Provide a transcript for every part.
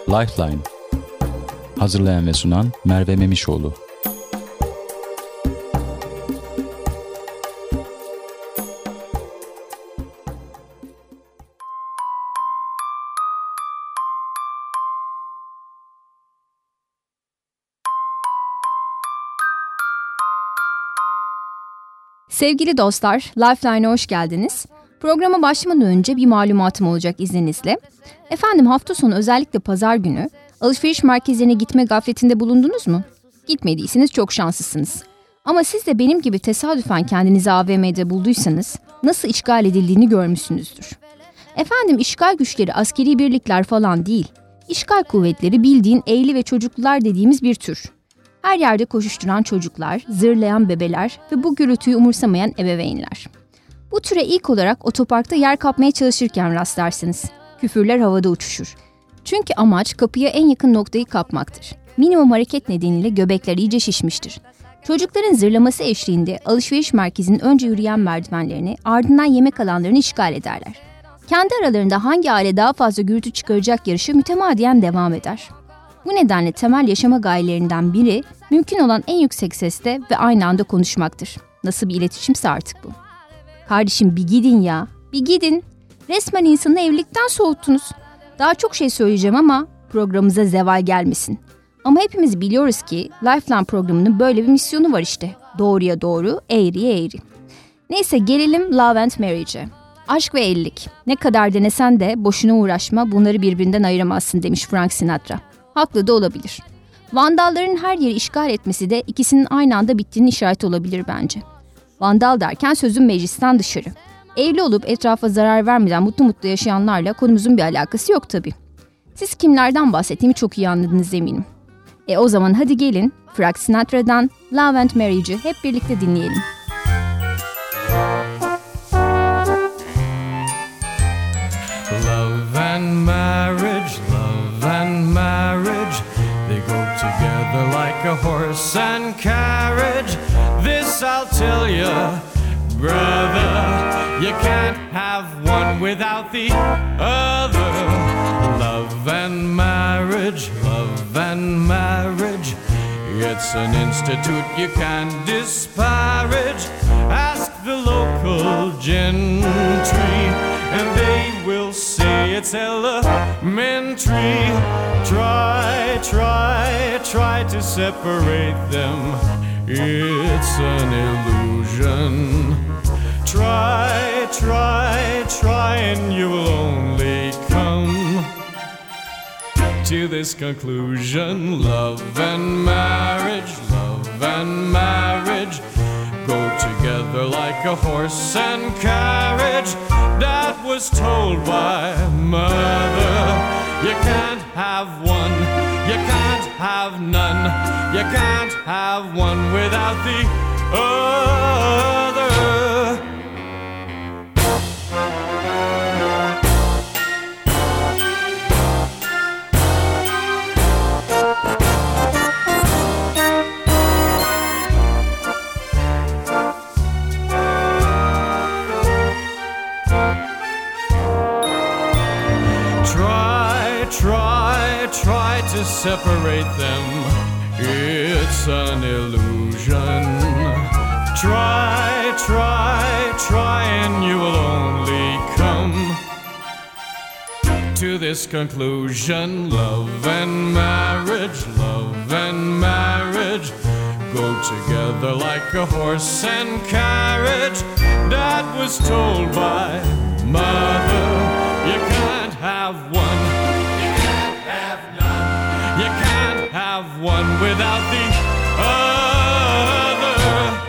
Lifeline. Hazırlayan ve sunan Merve Memişoğlu. Sevgili dostlar, Lifeline'a hoş geldiniz. Programa başlamadan önce bir malumatım olacak izninizle. Efendim hafta sonu özellikle pazar günü alışveriş merkezlerine gitme gafletinde bulundunuz mu? Gitmediyseniz çok şanslısınız. Ama siz de benim gibi tesadüfen kendinizi AVM'de bulduysanız nasıl işgal edildiğini görmüşsünüzdür. Efendim işgal güçleri askeri birlikler falan değil. İşgal kuvvetleri bildiğin ehli ve çocuklular dediğimiz bir tür. Her yerde koşuşturan çocuklar, zırlayan bebeler ve bu gürültüyü umursamayan ebeveynler. Bu türe ilk olarak otoparkta yer kapmaya çalışırken rastlarsınız. Küfürler havada uçuşur. Çünkü amaç kapıya en yakın noktayı kapmaktır. Minimum hareket nedeniyle göbekler iyice şişmiştir. Çocukların zırlaması eşliğinde alışveriş merkezinin önce yürüyen merdivenlerini, ardından yemek alanlarını işgal ederler. Kendi aralarında hangi aile daha fazla gürültü çıkaracak yarışı mütemadiyen devam eder. Bu nedenle temel yaşama gayelerinden biri mümkün olan en yüksek sesle ve aynı anda konuşmaktır. Nasıl bir iletişimse artık bu. Kardeşim bir gidin ya, bir gidin. Resmen insanı evlilikten soğuttunuz. Daha çok şey söyleyeceğim ama programımıza zeval gelmesin. Ama hepimiz biliyoruz ki Lifeline programının böyle bir misyonu var işte. Doğruya doğru, eğriye eğri. Neyse gelelim Love and Marriage'e. Aşk ve evlilik. Ne kadar denesen de boşuna uğraşma, bunları birbirinden ayıramazsın demiş Frank Sinatra. Haklı da olabilir. Vandalların her yeri işgal etmesi de ikisinin aynı anda bittiğinin işareti olabilir bence. Vandal derken sözün meclisten dışarı. Evli olup etrafa zarar vermeden mutlu mutlu yaşayanlarla konumuzun bir alakası yok tabii. Siz kimlerden bahsettiğimi çok iyi anladınız eminim. O zaman hadi gelin Frank Sinatra'dan Love and Marriage'ı hep birlikte dinleyelim. Love and marriage, love and marriage, they go together like a horse and carriage. This I'll tell you, brother, you can't have one without the other. Love and marriage, it's an institute you can't disparage. Ask the local gentry, and they will say it's elementary. Try to separate them. It's an illusion. Try, and you will only come to this conclusion. Love and marriage go together like a horse and carriage. That was told by mother. You can't have one, you can't have none, you can't have one without the other. Try to separate them. It's an illusion. Try, and you will only come to this conclusion. Love and marriage go together like a horse and carriage. That was told by mother. You can't have one, you can't have none, you can't have one without the other.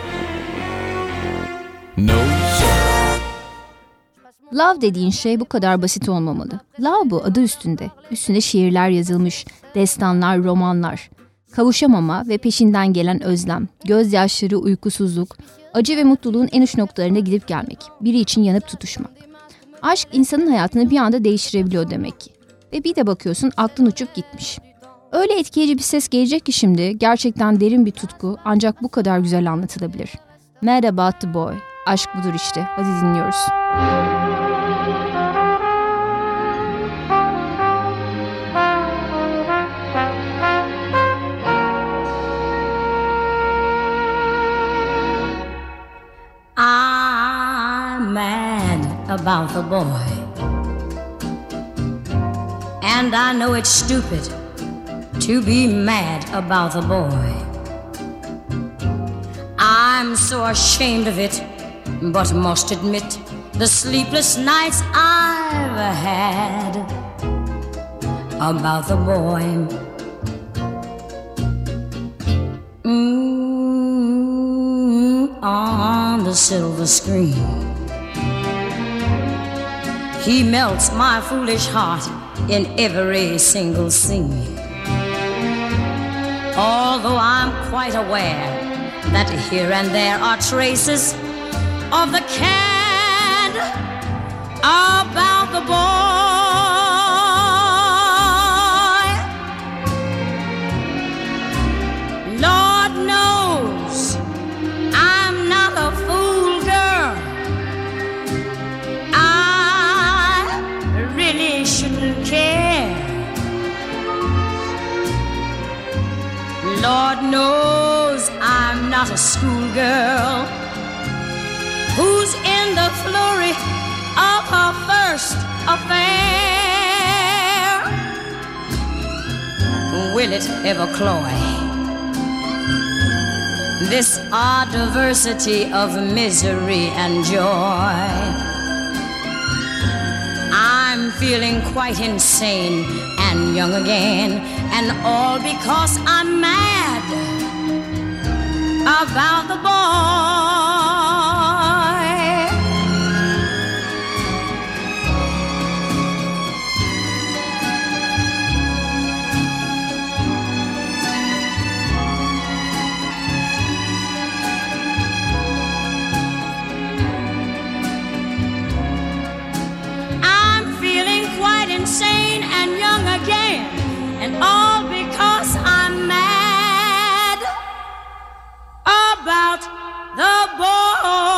No sir. Love dediğin şey bu kadar basit olmamalı. Love bu, adı üstünde. Üstünde şiirler yazılmış, destanlar, romanlar. Kavuşamama ve peşinden gelen özlem, gözyaşları, uykusuzluk, acı ve mutluluğun en uç noktalarına gidip gelmek. Biri için yanıp tutuşmak. Aşk insanın hayatını bir anda değiştirebiliyor demek ki. Ve bir de bakıyorsun aklın uçup gitmiş. Öyle etkileyici bir ses gelecek ki şimdi gerçekten derin bir tutku ancak bu kadar güzel anlatılabilir. Mad About the Boy. Aşk budur işte. Hadi dinliyoruz. mad about the boy. And I know it's stupid to be mad about the boy. I'm so ashamed of it, but must admit the sleepless nights I've had about the boy. On the silver screen, he melts my foolish heart in every single scene. Although I'm quite aware that here and there are traces of the cad about the boy. Lord knows I'm not a fool, girl. I really shouldn't care. Lord knows I'm not a schoolgirl who's in the flurry of her first affair. Will it ever cloy this odd diversity of misery and joy? I'm feeling quite insane and young again, and all because I'm mad about the boy. I'm feeling quite insane and young again, and all because I'm mad about the boy.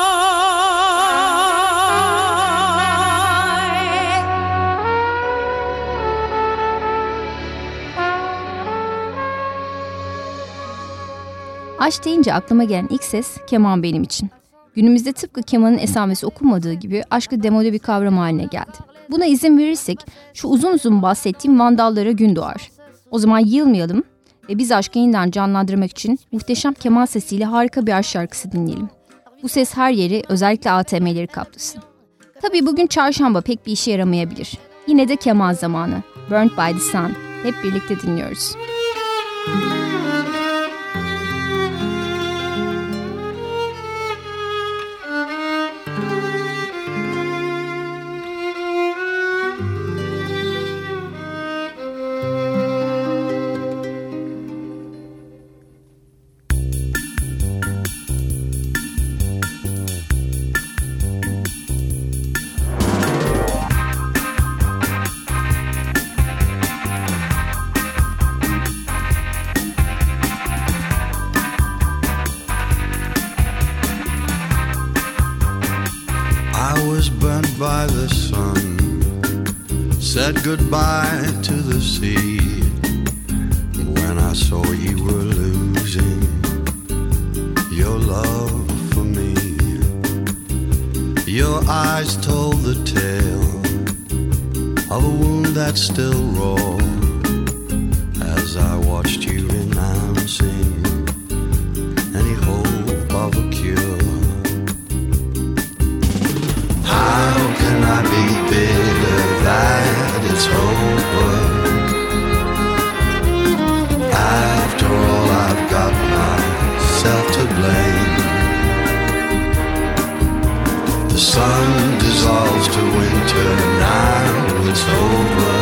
Aşk deyince aklıma gelen ilk ses keman benim için. Günümüzde tıpkı kemanın esamesi okunmadığı gibi aşkı demode bir kavram haline geldi. Buna izin verirsek şu uzun uzun bahsettiğim vandallara gün doğar. O zaman yılmayalım ve biz aşkı yeniden canlandırmak için muhteşem keman sesiyle harika bir aşk şarkısı dinleyelim. Bu ses her yeri, özellikle ATM'leri kaplasın. Tabii bugün çarşamba pek bir işe yaramayabilir. Yine de keman zamanı. Burned by the Sun. Hep birlikte dinliyoruz. By the sun, said goodbye to the sea. When I saw you were losing your love for me, your eyes told the tale of a wound that's still raw. As I watched you renouncing any hope of a cure, how can I be bitter that it's over? After all, I've got myself to blame. The sun dissolves to winter, now it's over.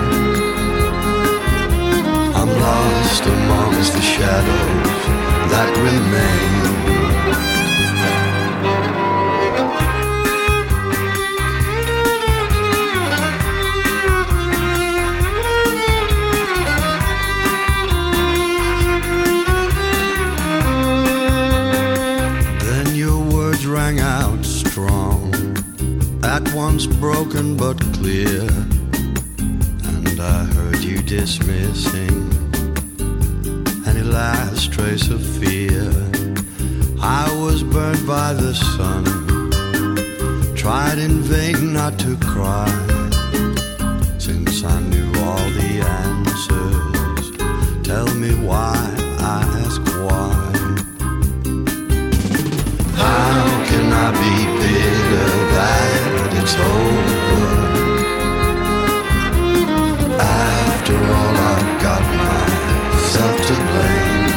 I'm lost amongst the shadows that remain. Rang out strong, at once broken but clear, and I heard you dismissing any last trace of fear. I was burned by the sun, tried in vain not to cry, since I knew all the answers. Tell me why, I ask why. How can I be bitter that it's over? After all, I've got myself to blame.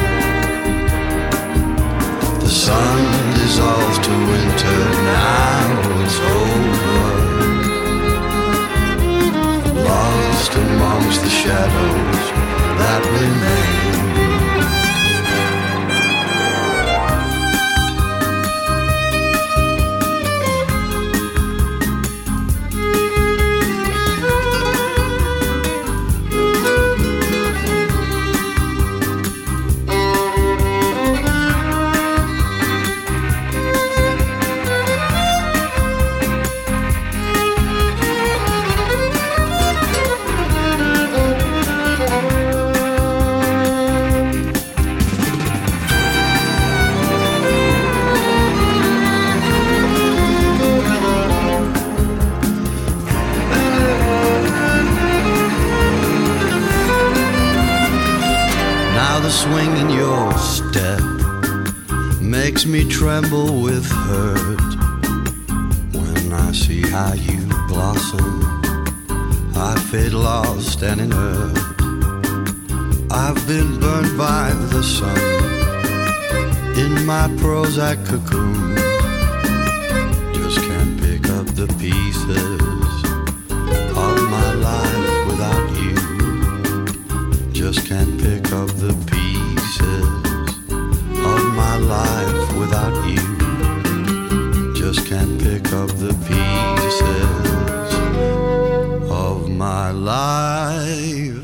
The sun dissolves to winter, now it's over. Lost amongst the shadows that remain. Swing in your step makes me tremble with hurt. When I see how you blossom, I fade lost and inert. I've been burned by the sun in my Prozac cocoon. Just can't pick up the pieces of my life without you. Just can't pick up the pieces of my life without you. Just can't pick up the pieces of my life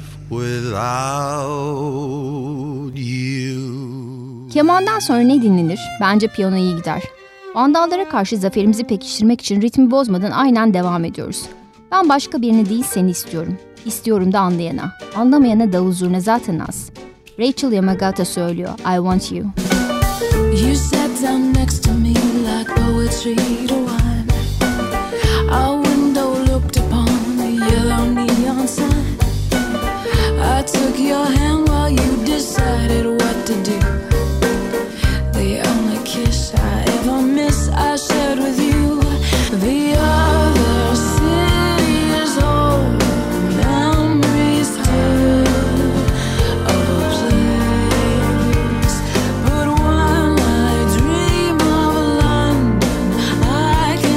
without you. Kemandan sonra ne dinlenir? Bence piyano iyi gider. Vandallara karşı zaferimizi pekiştirmek için ritmi bozmadan aynen devam ediyoruz. Ben başka birini değil seni istiyorum. İstiyorum da anlayana. Anlamayana davul zurna zaten az. Rachel Yamagata söylüyor I Want You. You sat down next to me like poetry to wine. Our window looked upon the yellow neon sign. I took your hand while you decided what to do. The only kiss I ever miss I shared with you. The other city is old. Memories too of a place. But when I dream of London, I can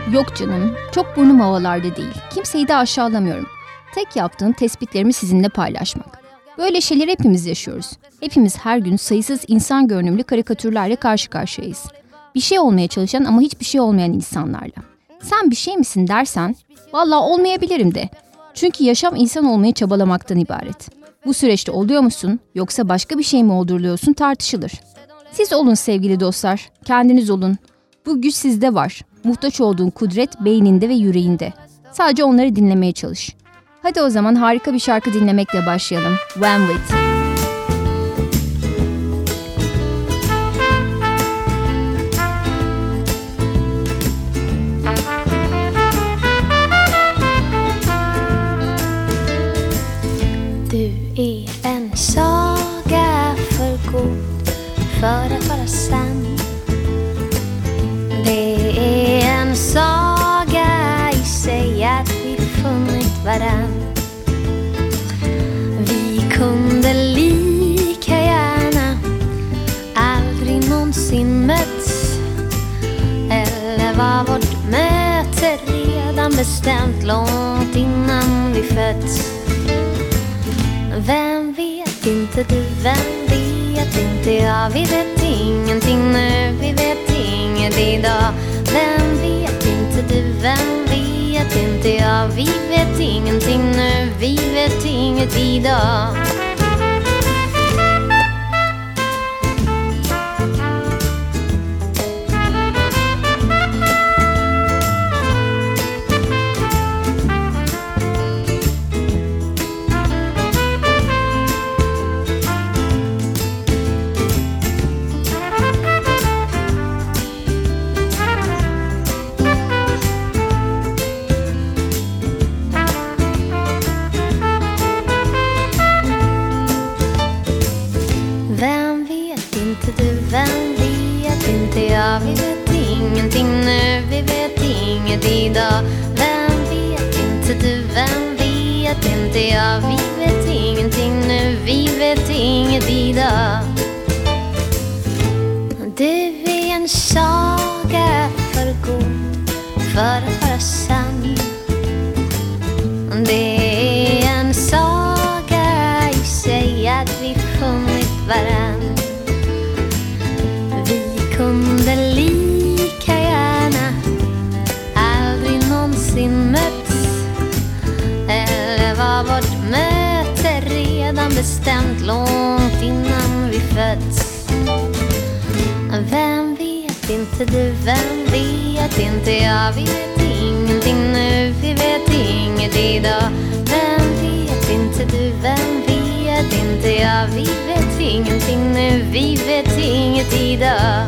Yok canım, çok burnum havalarda değil. Kimseyi de aşağılamıyorum. Tek yaptığım tespitlerimi sizinle paylaşmak. Böyle şeyleri hepimiz yaşıyoruz. Hepimiz her gün sayısız insan görünümlü karikatürlerle karşı karşıyayız. Bir şey olmaya çalışan ama hiçbir şey olmayan insanlarla. Sen bir şey misin dersen, vallahi olmayabilirim de. Çünkü yaşam insan olmayı çabalamaktan ibaret. Bu süreçte oluyor musun yoksa başka bir şey mi olduruluyorsun tartışılır. Siz olun sevgili dostlar, kendiniz olun. Bu güç sizde var. Muhtaç olduğun kudret beyninde ve yüreğinde. Sadece onları dinlemeye çalış. Hadi o zaman harika bir şarkı dinlemekle başlayalım. When With. Du är en saga för god för att vara sann. Det är en saga i sig att vi funnit varann. Vi kunde lika gärna aldrig någonsin mötts. Eller var vårt möte redan bestämt långt innan vi fötts. Vem vet inte du, vem vet inte jag. Vi vet ingenting nu, vi vet inget idag. Vem vet inte du, vem vet inte jag. Vi vet ingenting nu, vi vet inget idag. Vi vet ingenting nu, vi vet inget idag. Vem vet inte du, vem vet inte jag. Vi vet ingenting nu, vi vet inget idag. Du är en saga för god för att vara sann. Det är en saga i sig att vi funnit varann. Kunde lika gärna aldrig någonsin mötts. Eller var vårt möte redan bestämt långt innan vi fötts. Vem vet inte du, vem vet inte jag. Vi vet ingenting nu, vi vet inget idag. Vem vet inte du, vem vet inte jag. Vi vet ingenting nu, vi vet inget idag.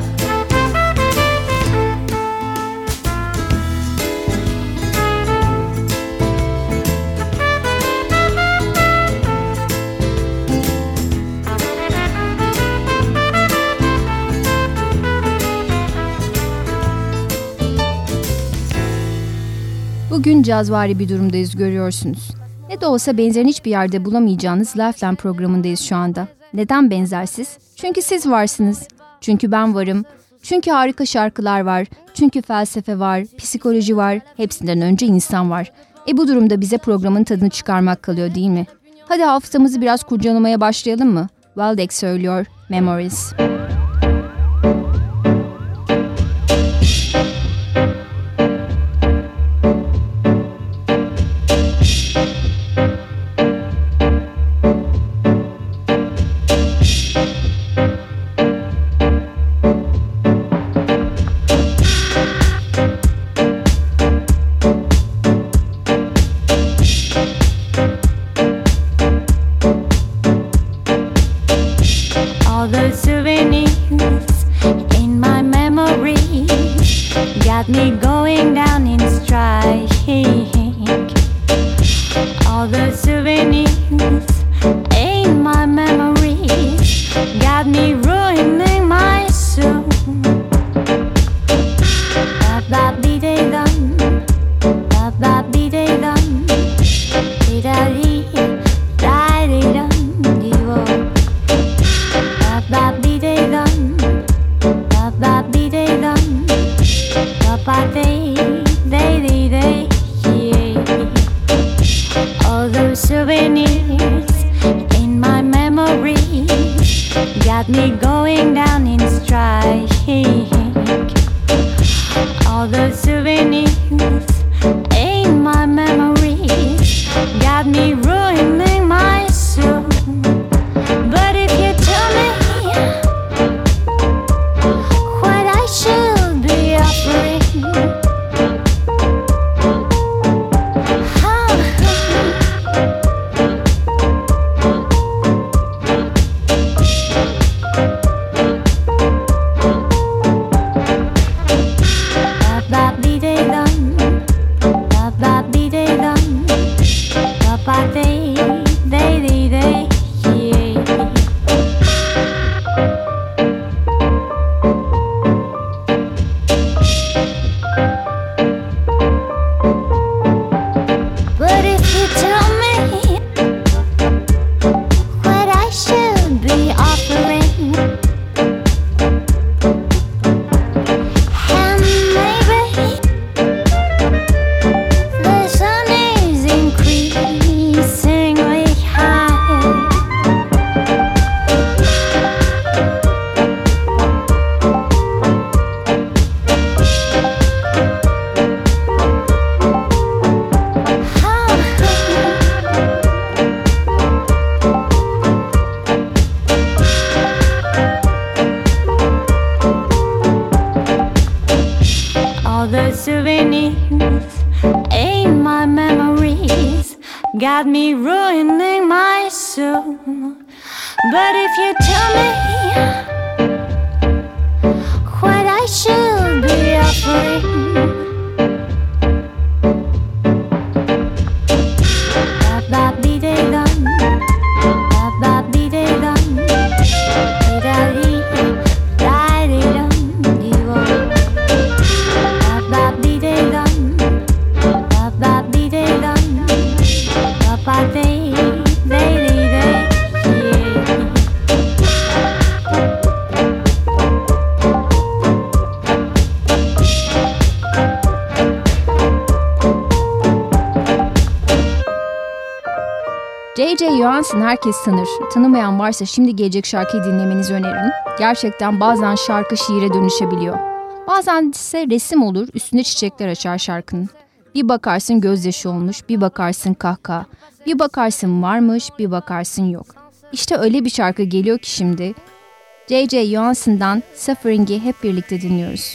Bugün cazvari bir durumdayız görüyorsunuz. Ne de olsa benzerini hiçbir yerde bulamayacağınız Lifeline programındayız şu anda. Neden benzersiz? Çünkü siz varsınız. Çünkü ben varım. Çünkü harika şarkılar var. Çünkü felsefe var, psikoloji var. Hepsinden önce insan var. Bu durumda bize programın tadını çıkarmak kalıyor değil mi? Hadi hafızamızı biraz kurcalamaya başlayalım mı? Waldeck söylüyor, Memories. Me going down in strike. All the souvenirs in my memories got me ruining my soul. Ba be they done, ba be they done, did I die they done, ba be they done, ba be they done. Ba All the souvenirs in my memories got me ruining my soul. But if you tell me what I should be offering, ba-ba-dee-dee-dum, ba-ba-dee-dee-dum, dee-da-dee, da-dee-dum, dee-wah. Ba-ba-dee-dee-dum, ba-ba-dee-dee-dum, ba-ba-dee-dee-dee-dee, yeah. J.J. Johansson herkes tanır. Tanımayan varsa şimdi gelecek şarkıyı dinlemenizi öneririm. Gerçekten bazen şarkı şiire dönüşebiliyor. Bazen ise resim olur, üstüne çiçekler açar şarkının. Bir bakarsın gözyaşı olmuş, bir bakarsın kahkaha. Bir bakarsın varmış, bir bakarsın yok. İşte öyle bir şarkı geliyor ki şimdi. J.J. Johansson'dan Suffering'i hep birlikte dinliyoruz.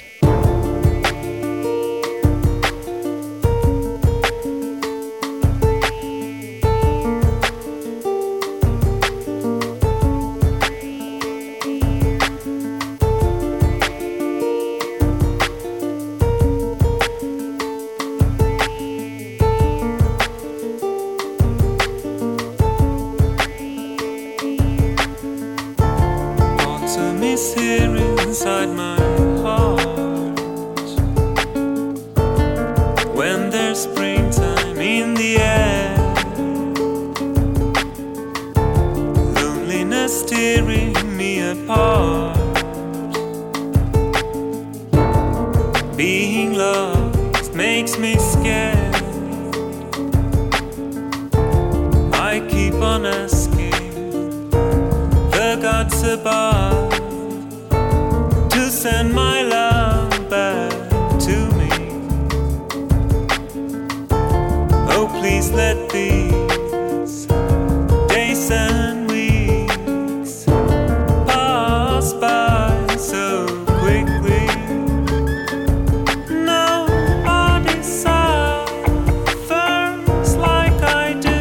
Autumn is here inside my heart. When there's springtime in the air, loneliness tearing me apart. Being lost makes me scared. I keep on asking the gods above to send my love back to me. Oh, please let these days and weeks pass by so quickly. Nobody suffers like I do.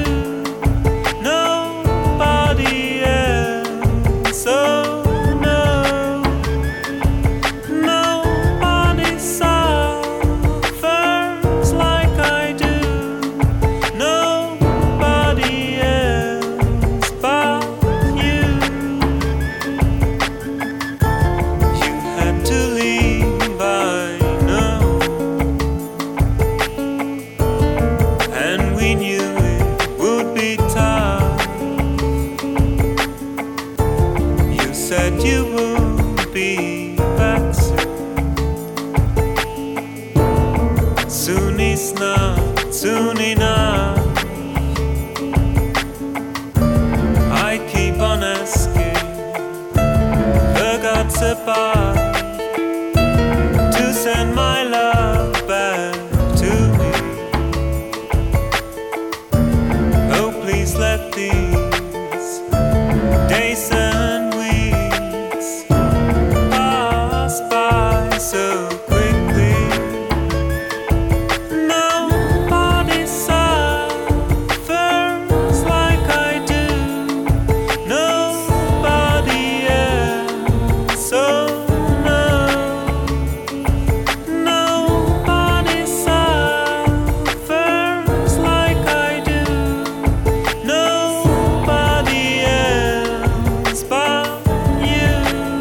Nobody else. Oh no. Nobody suffers like I do. Nobody else but you. You had to leave, I know, and we knew it would be tough. You said you would be back soon. Soon is not soon enough. I keep on asking the gods above to send my love back to me. Oh, please let these days and weeks pass by so quickly. Nobody suffers like I do. Nobody else. Oh no. Nobody suffers like I do. Nobody else but you.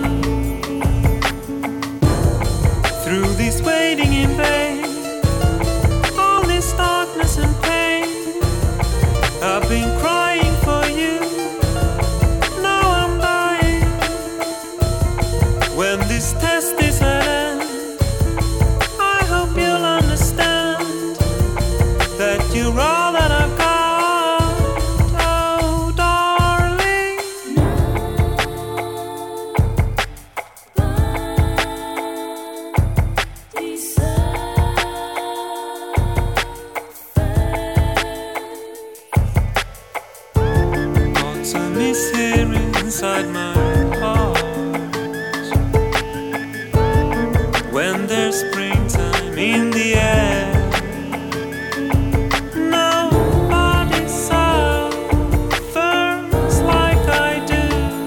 Through this waiting in vain, all this darkness and pain, I've been crying for you. Now I'm dying. When this test is at end, I hope you'll understand that you're all that I've got. Oh, darling. springtime in the air. Nobody suffers like I do.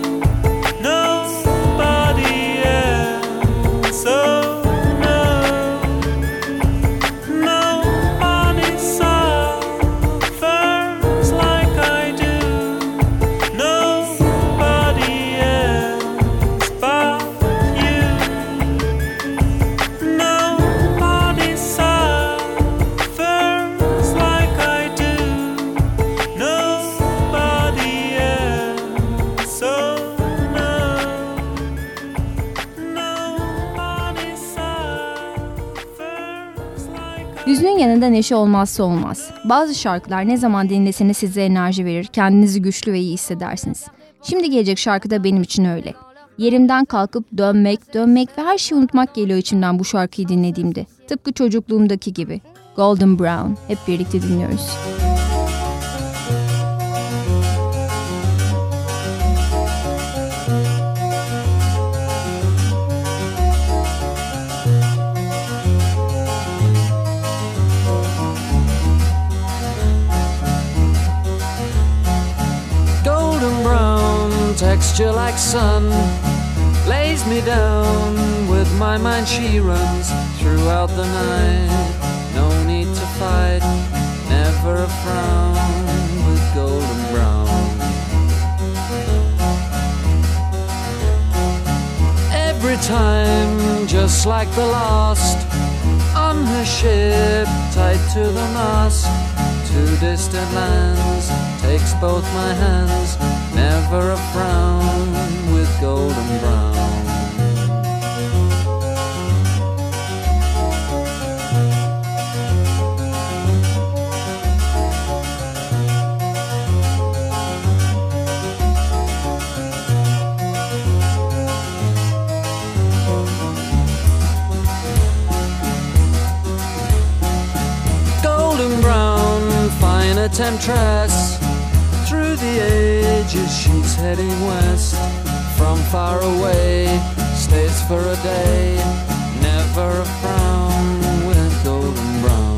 Nobody else. Oh no. Nobody suffers like I do. Nobody else but you. Nobody suffers like I do. Nobody else. So no. Nobody suffers like I do. Hüznün yanında neşe olmazsa olmaz. Bazı şarkılar ne zaman dinleseniz size enerji verir, kendinizi güçlü ve iyi hissedersiniz. Şimdi gelecek şarkı da benim için öyle. Yerimden kalkıp dönmek ve her şeyi unutmak geliyor içimden bu şarkıyı dinlediğimde. Tıpkı çocukluğumdaki gibi. Golden Brown. Hep birlikte dinliyoruz. Golden brown texture like sun lays me down. With my mind she runs throughout the night. No need to fight, never a frown with golden brown. Every time, just like the last, on her ship tied to the mast, to distant lands, takes both my hands, never a frown with golden brown. Golden brown, fine a temptress. Through the ages she's heading west. From far away, stays for a day. Never a frown with golden brown.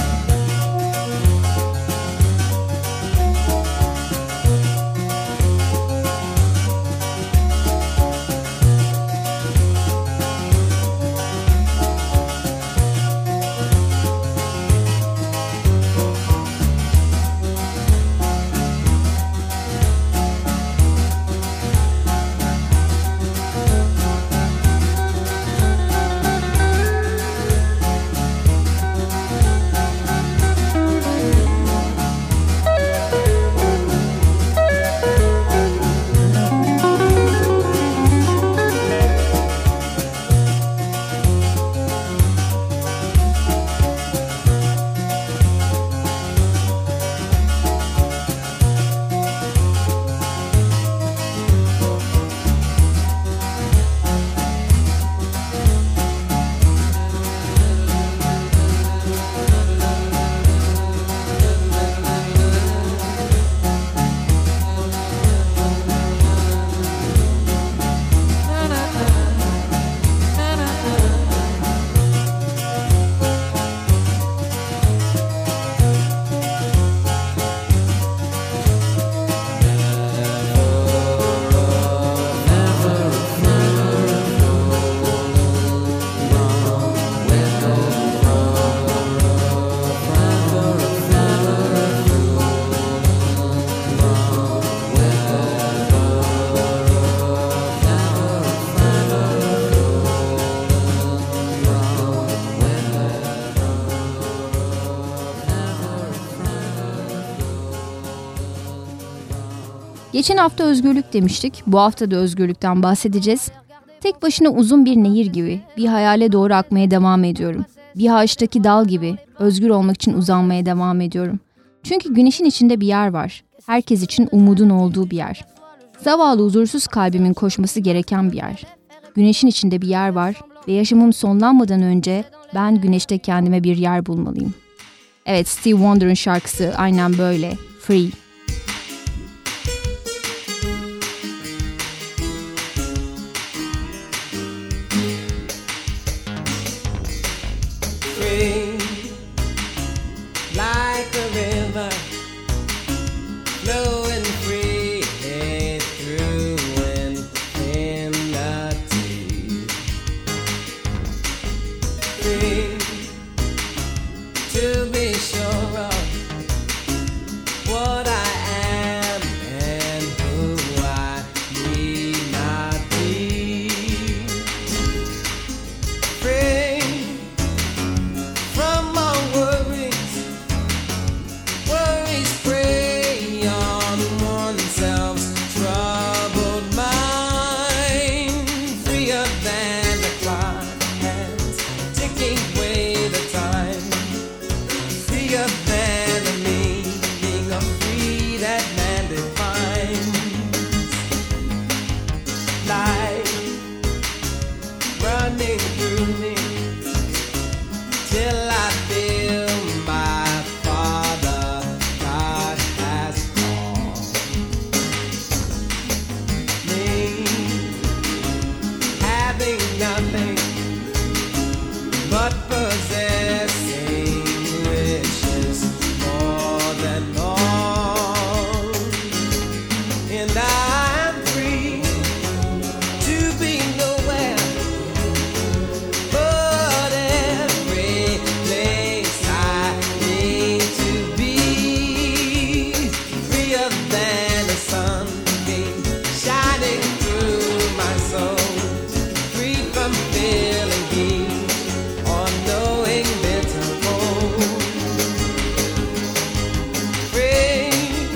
Geçen hafta özgürlük demiştik. Bu hafta da özgürlükten bahsedeceğiz. Tek başına uzun bir nehir gibi bir hayale doğru akmaya devam ediyorum. Bir ağaçtaki dal gibi özgür olmak için uzanmaya devam ediyorum. Çünkü güneşin içinde bir yer var. Herkes için umudun olduğu bir yer. Zavallı huzursuz kalbimin koşması gereken bir yer. Güneşin içinde bir yer var ve yaşamım sonlanmadan önce ben güneşte kendime bir yer bulmalıyım. Evet, Stevie Wonder'ın şarkısı aynen böyle. Free. free to be sure of what I am and who I need not be. Free from my worries, worries prey on oneself's troubled mind. Freer than the clock hands ticking away the time. Freer than the meaning of free that man defines. Life running through me till I feel my Father God has called me. Having nothing but possessing riches more than all, and I'm free to be nowhere but every place I need to be. Freer than the sunbeam shining through my soul. Free from feeling heat or knowing bitter cold. Free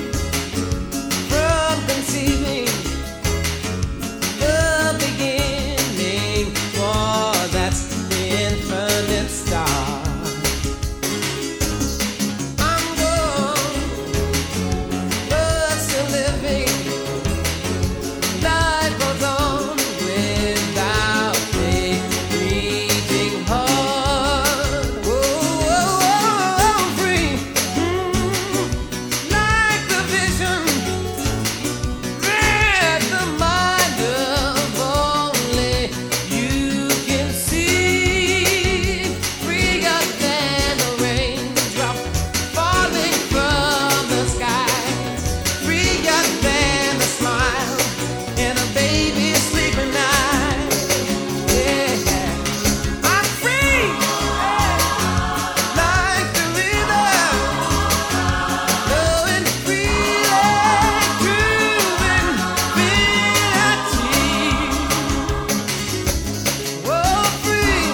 from conceiving the beginning, for that's the infinite star. I'm gone, but still living. Life goes on without a beating heart. Oh, free, like the vision that the mind of only you can see. Freer than a raindrop falling from the sky. Freer than a smile in a baby's sleeping night. Yeah, I'm free, like the river, flowing freely, grooving infinity. Oh, free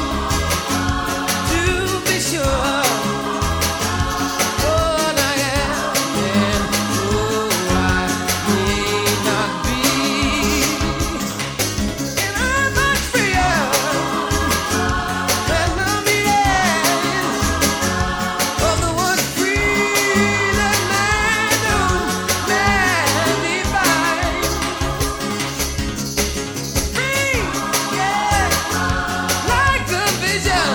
to be sure what I am and who I need not be. And I'm much freer than the meaning of the word free that man defines. Free, yeah, like a vision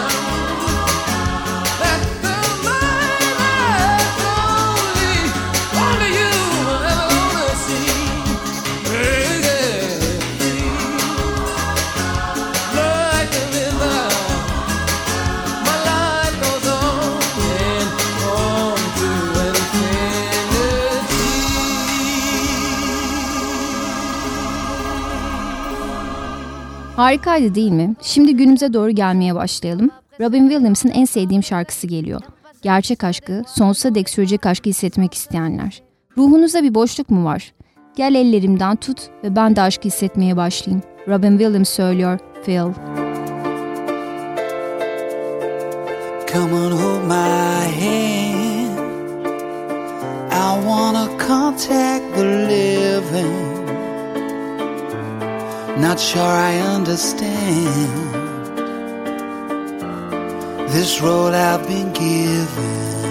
that the mind only you ever gonna see. Yeah, free, like a river. My life goes on and on to infinity. Harikaydı değil mi? Şimdi günümüze doğru gelmeye başlayalım. Robin Williams'ın en sevdiğim şarkısı geliyor. Gerçek aşkı, sonsuza dek sürecek aşkı hissetmek isteyenler. Ruhunuzda bir boşluk mu var? Gel ellerimden tut ve ben de aşkı hissetmeye başlayayım. Robin Williams söylüyor, Phil. Come and hold my hand. I wanna contact the living. Not sure I understand this road I've been given.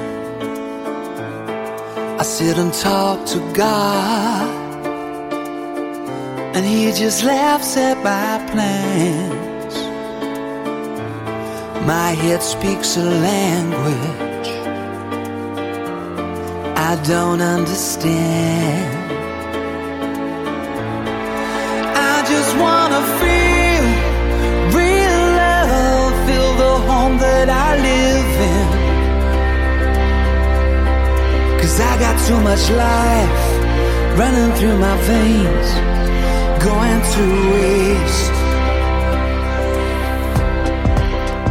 I sit and talk to God, and He just laughs at my plans. My head speaks a language I don't understand. I just wanna feel real love, feel the home that I live in. 'Cause I got too much life running through my veins, going to waste.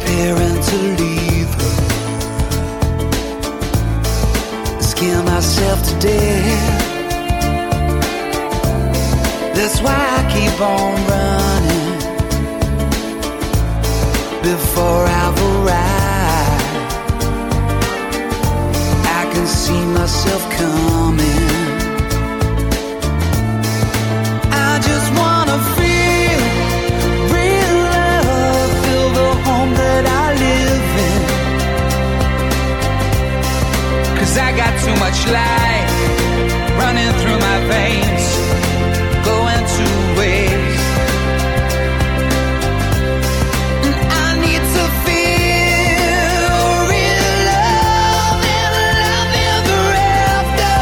preparing to leave her, scare myself to death. That's why I keep on running before I've arrived. I can see myself coming. I just wanna feel real love, feel the home that I live in. 'Cause I got too much life running through my veins, going two ways. And I need to feel real love and love ever after.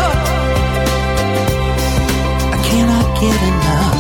I cannot get enough.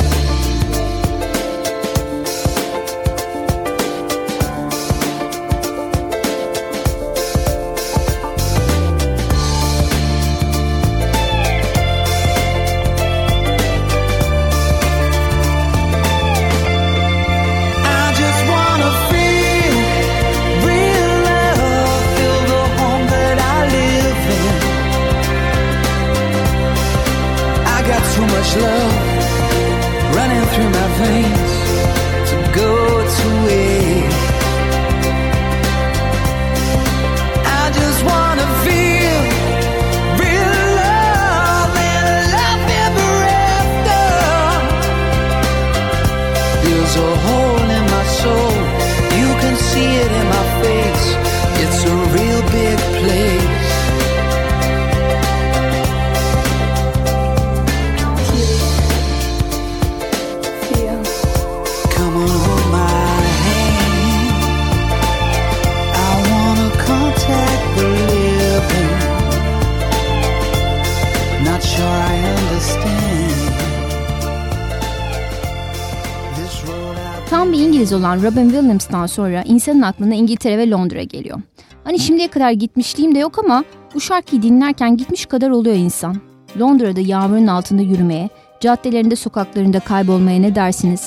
Love running through my veins to go to waste. I just wanna feel real love and love ever after. There's a hole in my soul, you can see it in my face. It's a real big place. Tam bir İngiliz olan Robin Williams'tan sonra insanın aklına İngiltere ve Londra geliyor. Hani şimdiye kadar gitmişliğim de yok ama bu şarkıyı dinlerken gitmiş kadar oluyor insan. Londra'da yağmurun altında yürümeye, caddelerinde sokaklarında kaybolmaya ne dersiniz?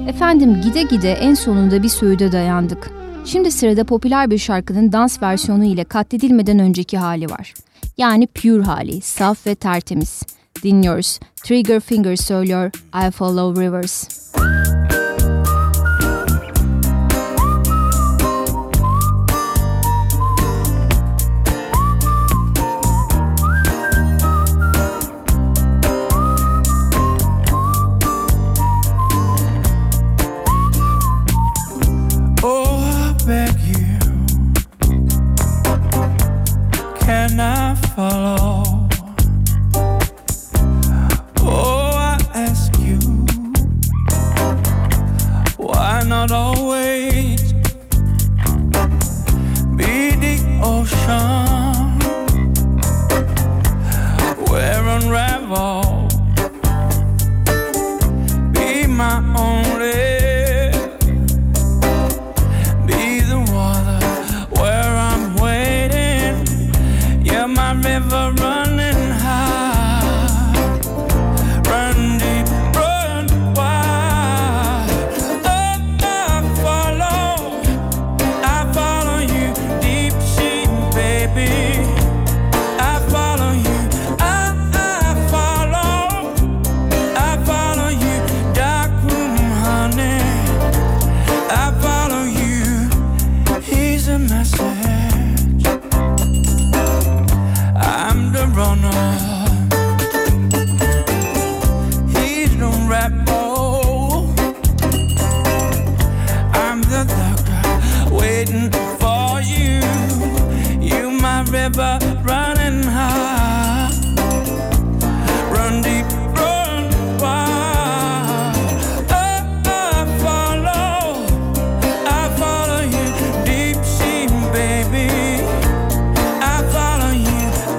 Efendim gide gide en sonunda bir söğüde dayandık. Şimdi sırada popüler bir şarkının dans versiyonu ile katledilmeden önceki hali var. Yani pure hali, saf ve tertemiz. Dinliyoruz. Trigger Finger söylüyor I Follow Rivers. Can I follow? Oh, I ask you, why not always be the ocean where unravel, be my only, be the water where I'm waiting. You're my river running high, run deep, run wide. Oh, I follow you, deep sea, baby. I follow you, I follow you, dark room, honey. I follow you, here's a message. I'm the runner, he's the rebel. I'm the doctor waiting for you. You my river running high, run deep, run wide. I follow you, deep sea, baby. I follow you.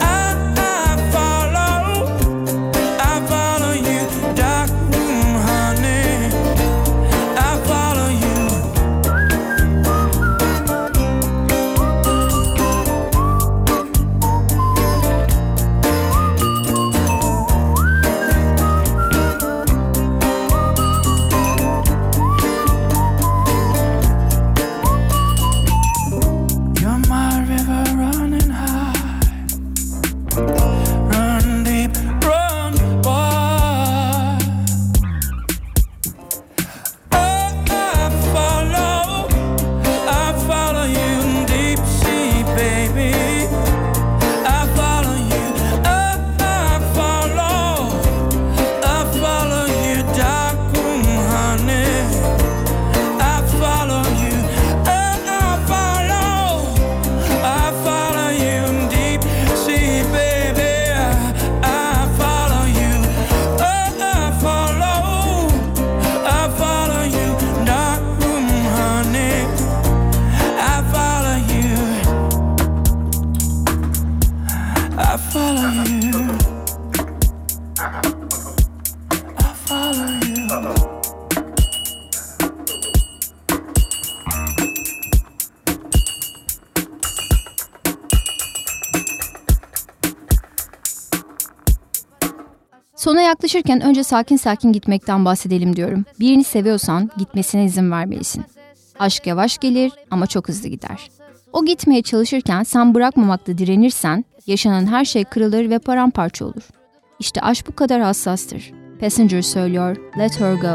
Sona yaklaşırken önce sakin sakin gitmekten bahsedelim diyorum. Birini seviyorsan gitmesine izin vermelisin. Aşk yavaş gelir ama çok hızlı gider. O gitmeye çalışırken sen bırakmamakta direnirsen yaşanan her şey kırılır ve paramparça olur. İşte aşk bu kadar hassastır. Passenger söylüyor, Let Her Go.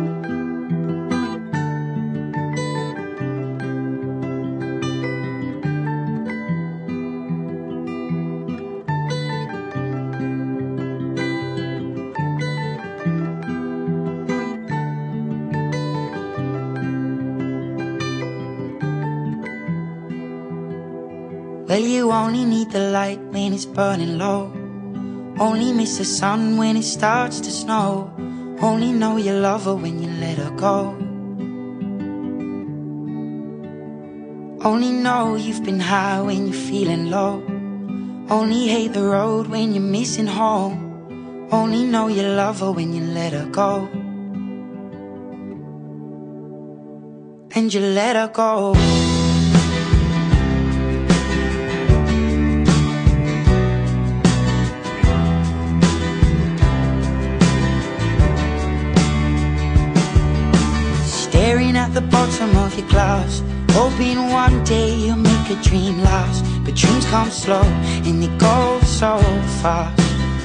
Well, you only need the light when it's burning low. Only miss the sun when it starts to snow. Only know you love her when you let her go. Only know you've been high when you're feeling low. Only hate the road when you're missing home. Only know you love her when you let her go. And you let her go. the bottom of your glass, hoping one day you'll make a dream last. But dreams come slow and they go so fast.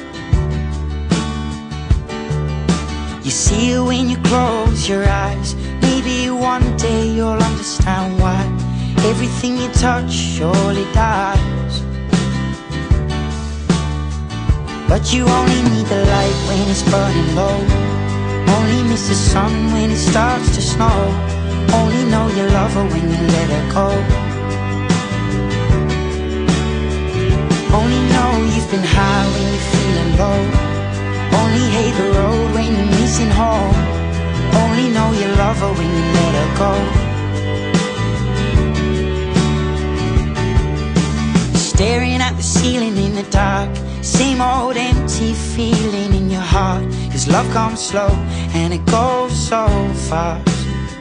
You see it when you close your eyes. Maybe one day you'll understand why everything you touch surely dies. But you only need the light when it's burning low. Only miss the sun when it starts to snow. Only know you love her when you let her go. Only know you've been high when you're feeling low. Only hate the road when you're missing home. Only know you love her when you let her go. Staring at the ceiling in the dark, same old empty feeling in your heart. 'Cause love comes slow and it goes so fast.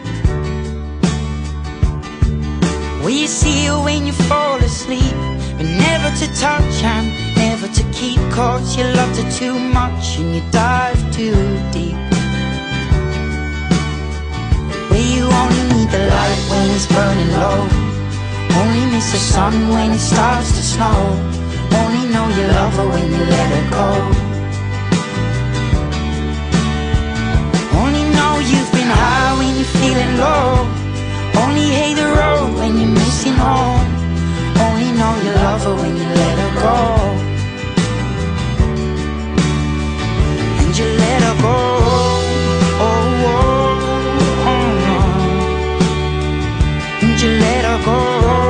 Well, you see her when you fall asleep, but never to touch and never to keep. 'Cause you loved her too much and you dive too deep. Well, you only need the light when it's burning low. Only miss the sun when it starts to snow. Only know you love her when you let her go. Only know you've been high when you're feeling low. Only hate the road when you're missing home. Only know you love her when you let her go. And you let her go. Oh, oh, oh, oh. And you let her go.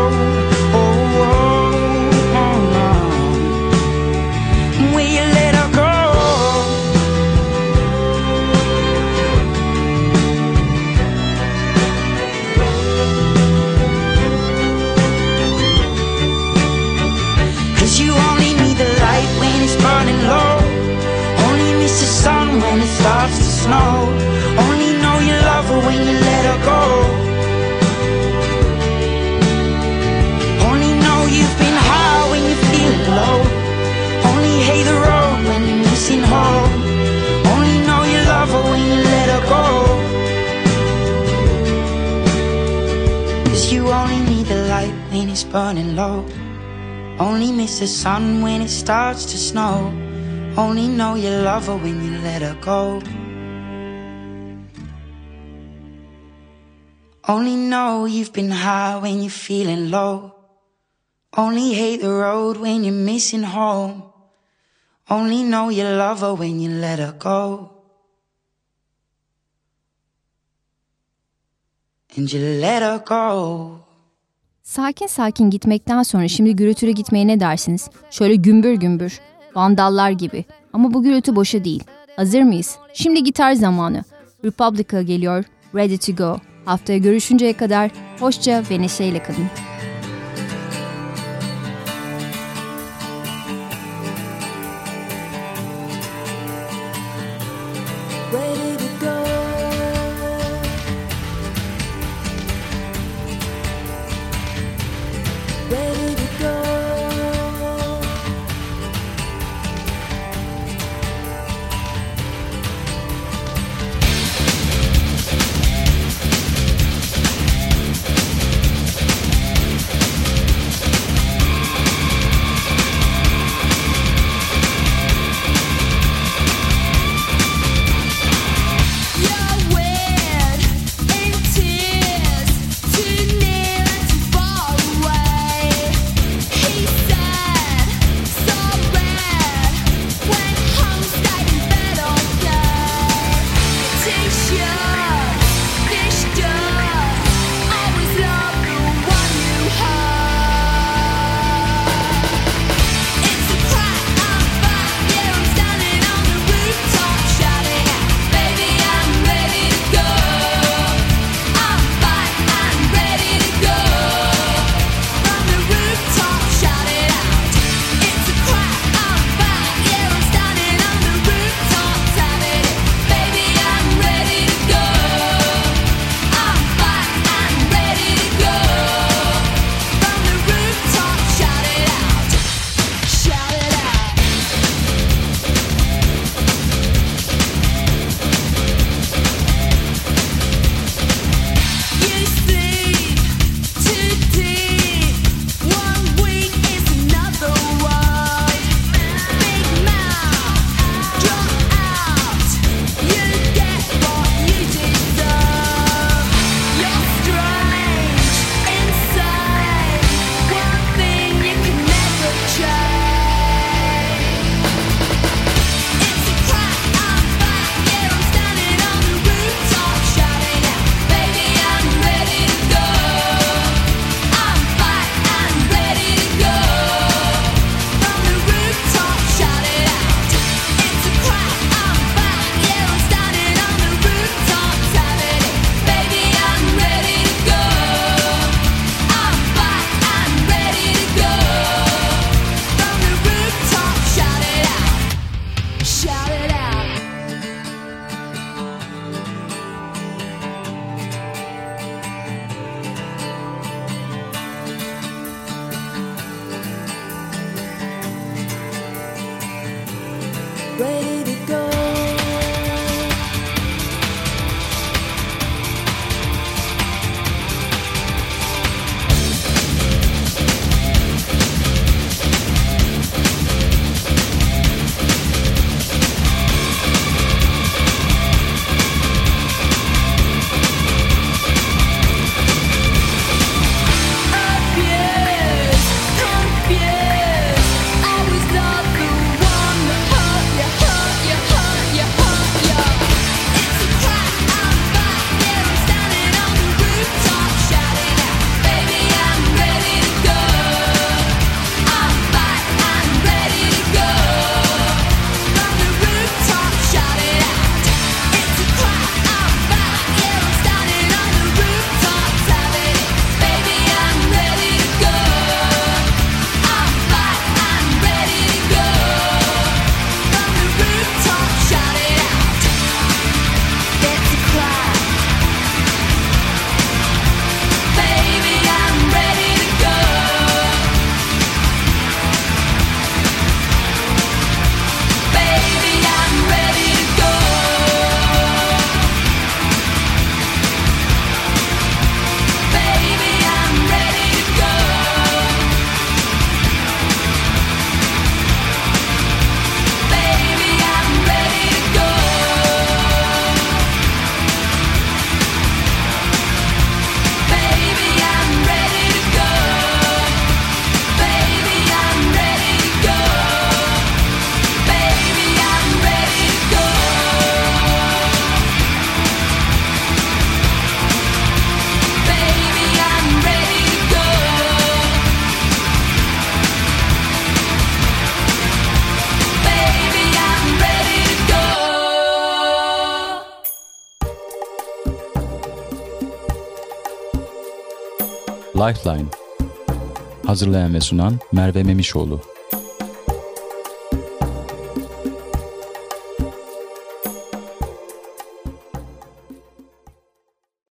When it starts to snow, only know you love her when you let her go. Only know you've been high when you're feeling low. Only hate the road when you're missing home. Only know you love her when you let her go. 'Cause you only need the light when it's burning low. Only miss the sun when it starts to snow. Only know you love her when you let her go. Only know you've been high when you're feeling low. Only hate the road when you're missing home. Only know you love her when you let her go. And you let her go. Sakin sakin gitmekten sonra şimdi gürültülü gitmeye ne dersiniz? Şöyle gümbür gümbür. Vandallar gibi. Ama bu gürültü boşa değil. Hazır mıyız? Şimdi gitar zamanı. Republica geliyor. Ready to go. Haftaya görüşünceye kadar hoşça ve neşeyle kalın. Ready to go. Ready to go. Lifeline. Hazırlayan ve sunan Merve Memişoğlu.